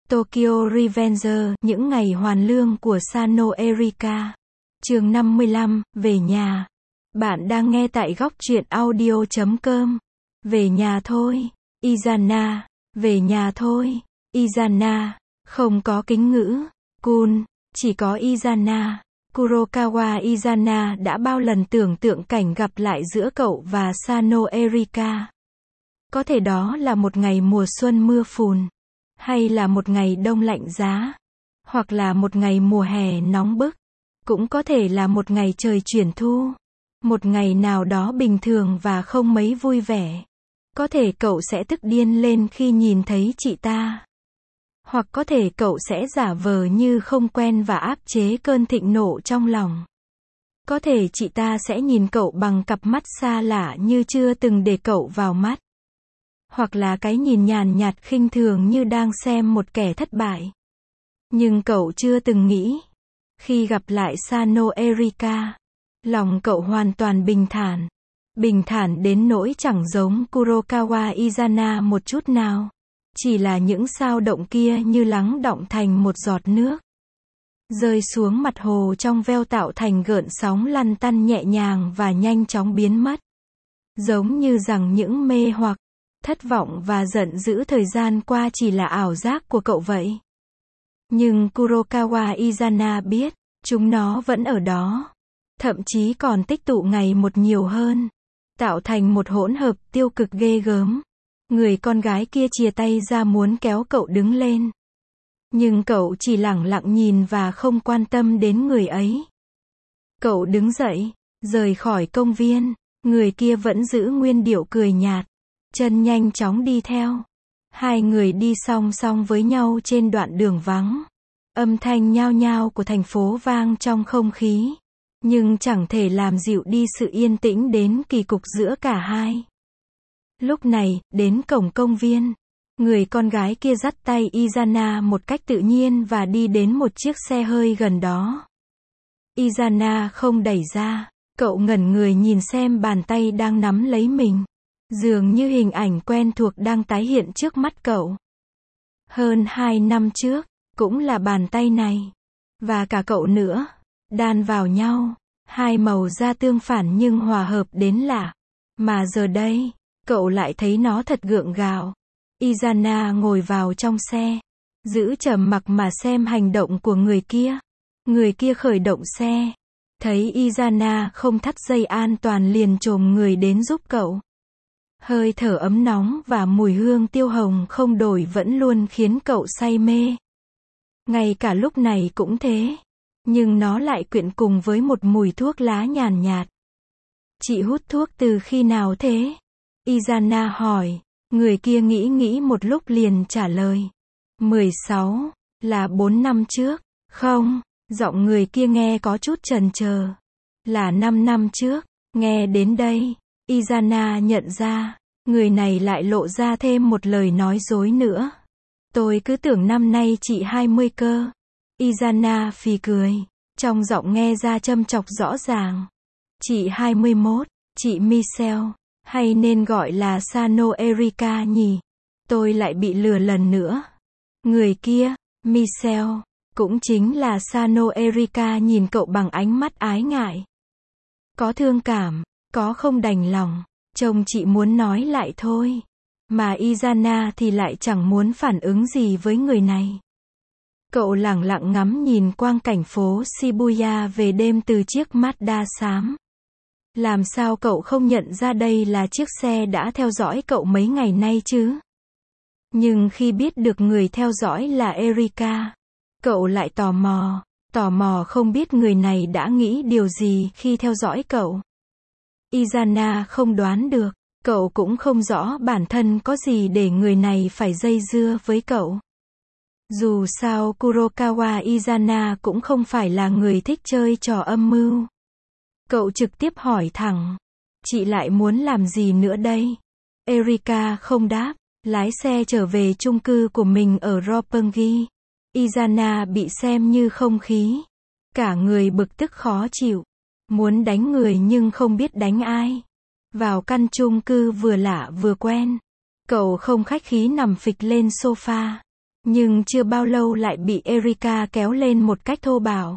Tokyo Revenger, những ngày hoàn lương của Sano Erika. Chương 55, về nhà. Bạn đang nghe tại góc truyện audio.com. Về nhà thôi, Izana. Về nhà thôi, Izana. Không có kính ngữ, Kun, chỉ có Izana. Kurokawa Izana đã bao lần tưởng tượng cảnh gặp lại giữa cậu và Sano Erika. Có thể đó là một ngày mùa xuân mưa phùn, hay là một ngày đông lạnh giá, hoặc là một ngày mùa hè nóng bức, cũng có thể là một ngày trời chuyển thu, một ngày nào đó bình thường và không mấy vui vẻ. Có thể cậu sẽ tức điên lên khi nhìn thấy chị ta. Hoặc có thể cậu sẽ giả vờ như không quen và áp chế cơn thịnh nộ trong lòng. Có thể chị ta sẽ nhìn cậu bằng cặp mắt xa lạ như chưa từng để cậu vào mắt. Hoặc là cái nhìn nhàn nhạt khinh thường như đang xem một kẻ thất bại. Nhưng cậu chưa từng nghĩ. Khi gặp lại Sano Erika, lòng cậu hoàn toàn bình thản. Bình thản đến nỗi chẳng giống Kurokawa Izana một chút nào. Chỉ là những dao động kia như lắng đọng thành một giọt nước, rơi xuống mặt hồ trong veo tạo thành gợn sóng lăn tăn nhẹ nhàng và nhanh chóng biến mất. Giống như rằng những mê hoặc, thất vọng và giận dữ thời gian qua chỉ là ảo giác của cậu vậy. Nhưng Kurokawa Izana biết, chúng nó vẫn ở đó. Thậm chí còn tích tụ ngày một nhiều hơn, tạo thành một hỗn hợp tiêu cực ghê gớm. Người con gái kia chìa tay ra muốn kéo cậu đứng lên. Nhưng cậu chỉ lẳng lặng nhìn và không quan tâm đến người ấy. Cậu đứng dậy, rời khỏi công viên. Người kia vẫn giữ nguyên điệu cười nhạt, chân nhanh chóng đi theo. Hai người đi song song với nhau trên đoạn đường vắng. Âm thanh nhao nhao của thành phố vang trong không khí, nhưng chẳng thể làm dịu đi sự yên tĩnh đến kỳ cục giữa cả hai. Lúc này, đến cổng công viên, người con gái kia dắt tay Izana một cách tự nhiên và đi đến một chiếc xe hơi gần đó. Izana không đẩy ra, cậu ngẩn người nhìn xem bàn tay đang nắm lấy mình. Dường như hình ảnh quen thuộc đang tái hiện trước mắt cậu. Hơn 2 năm trước, cũng là bàn tay này. Và cả cậu nữa, đan vào nhau. Hai màu da tương phản nhưng hòa hợp đến lạ. Mà giờ đây, cậu lại thấy nó thật gượng gạo. Izana ngồi vào trong xe, giữ trầm mặc mà xem hành động của người kia. Người kia khởi động xe, thấy Izana không thắt dây an toàn liền chồm người đến giúp cậu. Hơi thở ấm nóng và mùi hương tiêu hồng không đổi vẫn luôn khiến cậu say mê. Ngay cả lúc này cũng thế, nhưng nó lại quyện cùng với một mùi thuốc lá nhàn nhạt. Chị hút thuốc từ khi nào thế? Izana hỏi. Người kia nghĩ một lúc liền trả lời. 16, là 4 năm trước. Không, giọng người kia nghe có chút chần chờ. Là 5 năm trước. Nghe đến đây, Izana nhận ra, người này lại lộ ra thêm một lời nói dối nữa. Tôi cứ tưởng năm nay chị 20 cơ. Izana phì cười, trong giọng nghe ra châm chọc rõ ràng. Chị 21, chị Michelle. Hay nên gọi là Sano Erika nhỉ? Tôi lại bị lừa lần nữa. Người kia, Michelle, cũng chính là Sano Erika nhìn cậu bằng ánh mắt ái ngại. Có thương cảm, có không đành lòng. Trông chị muốn nói lại thôi. Mà Izana thì lại chẳng muốn phản ứng gì với người này. Cậu lẳng lặng ngắm nhìn quang cảnh phố Shibuya về đêm từ chiếc Mazda xám. Làm sao cậu không nhận ra đây là chiếc xe đã theo dõi cậu mấy ngày nay chứ? Nhưng khi biết được người theo dõi là Erika, cậu lại tò mò không biết người này đã nghĩ điều gì khi theo dõi cậu. Izana không đoán được, cậu cũng không rõ bản thân có gì để người này phải dây dưa với cậu. Dù sao Kurokawa Izana cũng không phải là người thích chơi trò âm mưu. Cậu trực tiếp hỏi thẳng, chị lại muốn làm gì nữa đây? Erika không đáp, lái xe trở về chung cư của mình ở Roppongi. Izana bị xem như không khí. Cả người bực tức khó chịu. Muốn đánh người nhưng không biết đánh ai. Vào căn chung cư vừa lạ vừa quen. Cậu không khách khí nằm phịch lên sofa. Nhưng chưa bao lâu lại bị Erika kéo lên một cách thô bạo.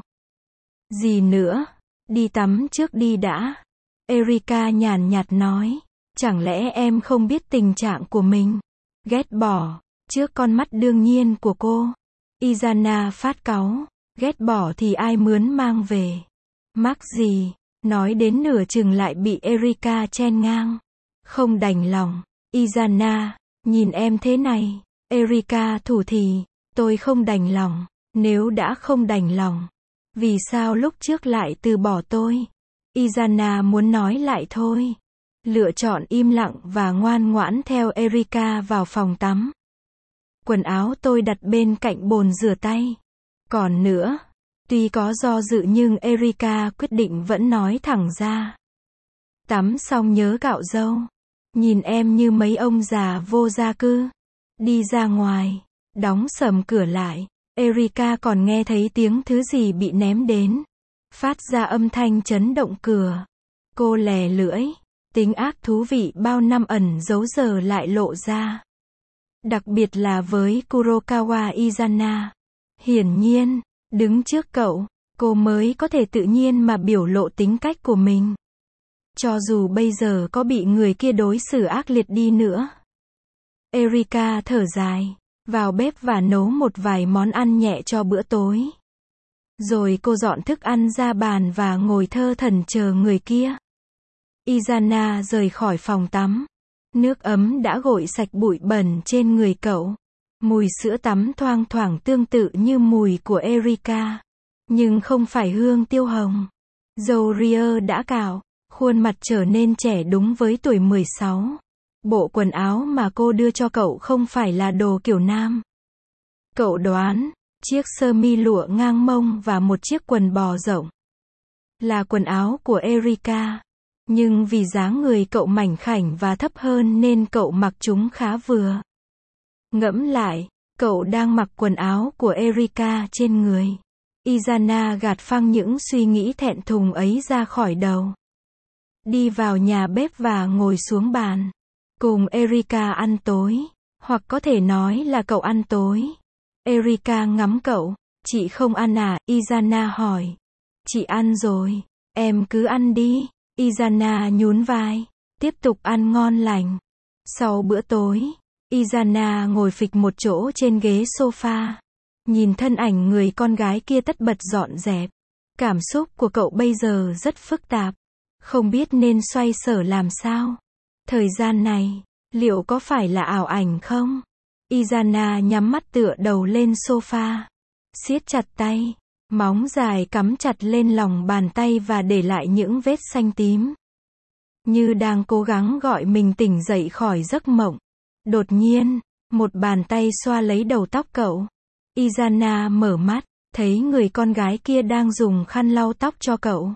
Gì nữa? Đi tắm trước đi đã. Erika nhàn nhạt nói. Chẳng lẽ em không biết tình trạng của mình? Ghét bỏ. Trước con mắt đương nhiên của cô. Izana phát cáu. Ghét bỏ thì ai mướn mang về? Mắc gì? Nói đến nửa chừng lại bị Erika chen ngang. Không đành lòng. Izana, nhìn em thế này. Erika thủ thỉ. Tôi không đành lòng. Nếu đã không đành lòng, vì sao lúc trước lại từ bỏ tôi? Izana muốn nói lại thôi. Lựa chọn im lặng và ngoan ngoãn theo Erika vào phòng tắm. Quần áo tôi đặt bên cạnh bồn rửa tay. Còn nữa, tuy có do dự nhưng Erika quyết định vẫn nói thẳng ra. Tắm xong nhớ cạo râu. Nhìn em như mấy ông già vô gia cư. Đi ra ngoài, đóng sầm cửa lại. Erika còn nghe thấy tiếng thứ gì bị ném đến. Phát ra âm thanh chấn động cửa. Cô lè lưỡi. Tính ác thú vị bao năm ẩn giấu giờ lại lộ ra. Đặc biệt là với Kurokawa Izana. Hiển nhiên, đứng trước cậu, cô mới có thể tự nhiên mà biểu lộ tính cách của mình. Cho dù bây giờ có bị người kia đối xử ác liệt đi nữa. Erika thở dài, vào bếp và nấu một vài món ăn nhẹ cho bữa tối. Rồi cô dọn thức ăn ra bàn và ngồi thơ thẩn chờ người kia. Izana rời khỏi phòng tắm. Nước ấm đã gội sạch bụi bẩn trên người cậu. Mùi sữa tắm thoang thoảng tương tự như mùi của Erika. Nhưng không phải hương tiêu hồng. Râu ria đã cạo, khuôn mặt trở nên trẻ đúng với tuổi 16. Bộ quần áo mà cô đưa cho cậu không phải là đồ kiểu nam. Cậu đoán, chiếc sơ mi lụa ngang mông và một chiếc quần bò rộng là quần áo của Erika. Nhưng vì dáng người cậu mảnh khảnh và thấp hơn nên cậu mặc chúng khá vừa. Ngẫm lại, cậu đang mặc quần áo của Erika trên người. Izana gạt phăng những suy nghĩ thẹn thùng ấy ra khỏi đầu. Đi vào nhà bếp và ngồi xuống bàn. Cùng Erika ăn tối. Hoặc có thể nói là cậu ăn tối. Erika ngắm cậu. Chị không ăn à? Izana hỏi. Chị ăn rồi. Em cứ ăn đi. Izana nhún vai. Tiếp tục ăn ngon lành. Sau bữa tối, Izana ngồi phịch một chỗ trên ghế sofa. Nhìn thân ảnh người con gái kia tất bật dọn dẹp. Cảm xúc của cậu bây giờ rất phức tạp. Không biết nên xoay sở làm sao. Thời gian này, liệu có phải là ảo ảnh không? Izana nhắm mắt tựa đầu lên sofa. Siết chặt tay. Móng dài cắm chặt lên lòng bàn tay và để lại những vết xanh tím. Như đang cố gắng gọi mình tỉnh dậy khỏi giấc mộng. Đột nhiên, một bàn tay xoa lấy đầu tóc cậu. Izana mở mắt, thấy người con gái kia đang dùng khăn lau tóc cho cậu.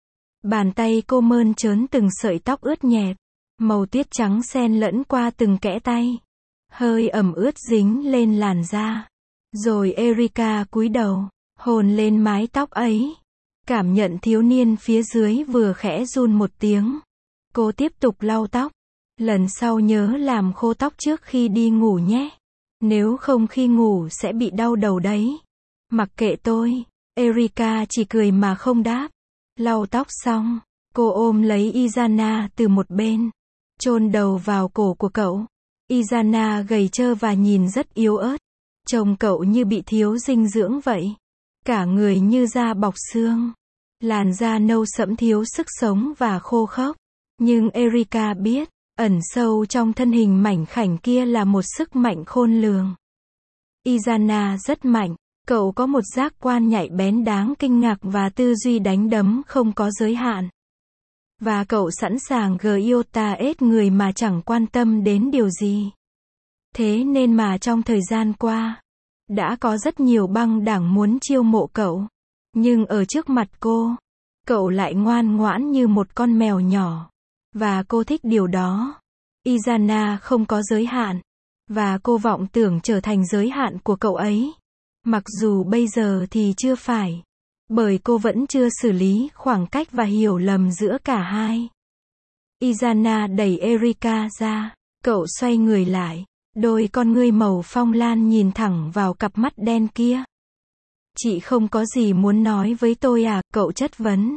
Bàn tay cô mơn trớn từng sợi tóc ướt nhẹp. Màu tiết trắng xen lẫn qua từng kẽ tay. Hơi ẩm ướt dính lên làn da. Rồi Erika cúi đầu, hôn lên mái tóc ấy. Cảm nhận thiếu niên phía dưới vừa khẽ run một tiếng. Cô tiếp tục lau tóc. Lần sau nhớ làm khô tóc trước khi đi ngủ nhé. Nếu không khi ngủ sẽ bị đau đầu đấy. Mặc kệ tôi. Erika chỉ cười mà không đáp. Lau tóc xong, cô ôm lấy Izana từ một bên. Chôn đầu vào cổ của cậu. Izana gầy trơ và nhìn rất yếu ớt. Trông cậu như bị thiếu dinh dưỡng vậy. Cả người như da bọc xương. Làn da nâu sẫm thiếu sức sống và khô khốc. Nhưng Erika biết, ẩn sâu trong thân hình mảnh khảnh kia là một sức mạnh khôn lường. Izana rất mạnh. Cậu có một giác quan nhạy bén đáng kinh ngạc và tư duy đánh đấm không có giới hạn. Và cậu sẵn sàng giota ết người mà chẳng quan tâm đến điều gì. Thế nên mà trong thời gian qua, đã có rất nhiều băng đảng muốn chiêu mộ cậu. Nhưng ở trước mặt cô, cậu lại ngoan ngoãn như một con mèo nhỏ. Và cô thích điều đó. Izana không có giới hạn. Và cô vọng tưởng trở thành giới hạn của cậu ấy. Mặc dù bây giờ thì chưa phải. Bởi cô vẫn chưa xử lý khoảng cách và hiểu lầm giữa cả hai. Izana đẩy Erika ra. Cậu xoay người lại. Đôi con ngươi màu phong lan nhìn thẳng vào cặp mắt đen kia. Chị không có gì muốn nói với tôi à, cậu chất vấn.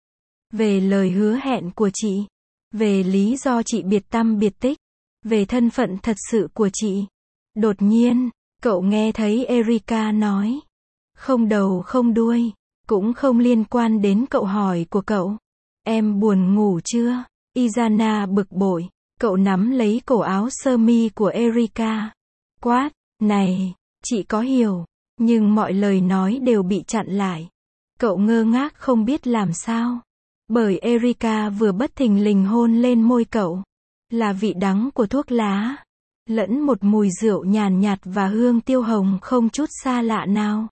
Về lời hứa hẹn của chị. Về lý do chị biệt tăm biệt tích. Về thân phận thật sự của chị. Đột nhiên, cậu nghe thấy Erika nói. Không đầu không đuôi. Cũng không liên quan đến cậu hỏi của cậu. Em buồn ngủ chưa? Izana bực bội. Cậu nắm lấy cổ áo sơ mi của Erika. Quát, này, chị có hiểu. Nhưng mọi lời nói đều bị chặn lại. Cậu ngơ ngác không biết làm sao. Bởi Erika vừa bất thình lình hôn lên môi cậu. Là vị đắng của thuốc lá. Lẫn một mùi rượu nhàn nhạt và hương tiêu hồng không chút xa lạ nào.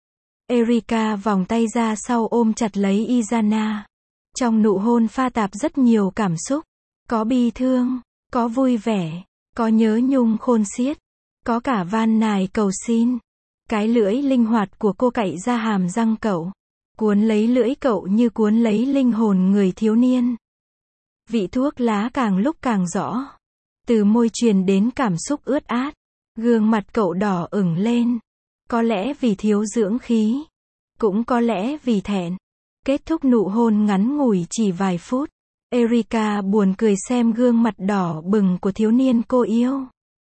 Erika vòng tay ra sau ôm chặt lấy Izana. Trong nụ hôn pha tạp rất nhiều cảm xúc. Có bi thương, có vui vẻ, có nhớ nhung khôn xiết, có cả van nài cầu xin. Cái lưỡi linh hoạt của cô cạy ra hàm răng cậu. Cuốn lấy lưỡi cậu như cuốn lấy linh hồn người thiếu niên. Vị thuốc lá càng lúc càng rõ. Từ môi truyền đến cảm xúc ướt át. Gương mặt cậu đỏ ửng lên. Có lẽ vì thiếu dưỡng khí. Cũng có lẽ vì thẹn. Kết thúc nụ hôn ngắn ngủi chỉ vài phút. Erika buồn cười xem gương mặt đỏ bừng của thiếu niên cô yêu.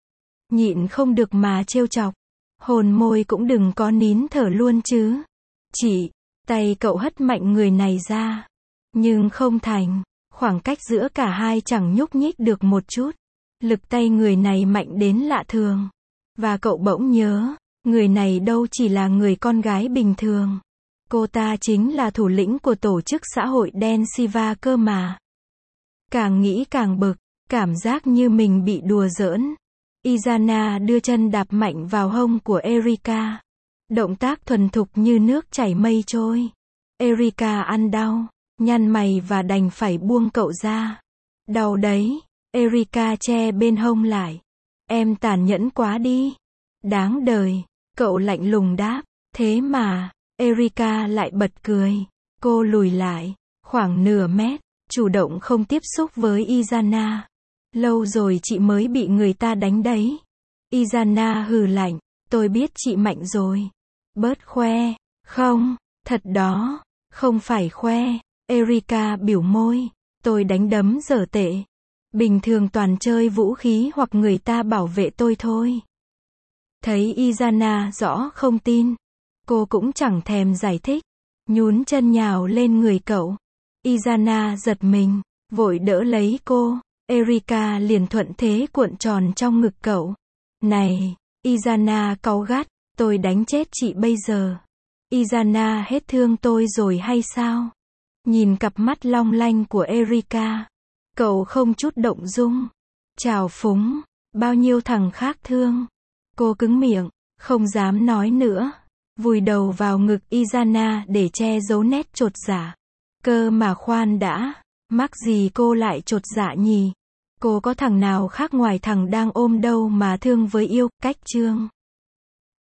Nhịn không được mà trêu chọc. Hôn môi cũng đừng có nín thở luôn chứ. Chị, tay cậu hất mạnh người này ra. Nhưng không thành. Khoảng cách giữa cả hai chẳng nhúc nhích được một chút. Lực tay người này mạnh đến lạ thường. Và cậu bỗng nhớ, người này đâu chỉ là người con gái bình thường. Cô ta chính là thủ lĩnh của tổ chức xã hội đen Shiva cơ mà. Càng nghĩ càng bực, cảm giác như mình bị đùa giỡn. Izana đưa chân đạp mạnh vào hông của Erika. Động tác thuần thục như nước chảy mây trôi. Erika ăn đau, nhăn mày và đành phải buông cậu ra. Đau đấy. Erika che bên hông lại. Em tàn nhẫn quá đi. Đáng đời. Cậu lạnh lùng đáp. Thế mà, Erika lại bật cười. Cô lùi lại, khoảng nửa mét, chủ động không tiếp xúc với Izana. Lâu rồi chị mới bị người ta đánh đấy. Izana hừ lạnh. Tôi biết chị mạnh rồi. Bớt khoe. Không, thật đó. Không phải khoe. Erika biểu môi. Tôi đánh đấm dở tệ. Bình thường toàn chơi vũ khí hoặc người ta bảo vệ tôi thôi. Thấy Izana rõ không tin. Cô cũng chẳng thèm giải thích. Nhún chân nhào lên người cậu. Izana giật mình, vội đỡ lấy cô. Erika liền thuận thế cuộn tròn trong ngực cậu. Này, Izana cáu gắt, tôi đánh chết chị bây giờ. Izana hết thương tôi rồi hay sao? Nhìn cặp mắt long lanh của Erika. Cậu không chút động dung. Chào phúng, bao nhiêu thằng khác thương. Cô cứng miệng, không dám nói nữa. Vùi đầu vào ngực Izana để che giấu nét chột dạ. Cơ mà khoan đã, mắc gì cô lại chột dạ nhỉ? Cô có thằng nào khác ngoài thằng đang ôm đâu mà thương với yêu, cách chương.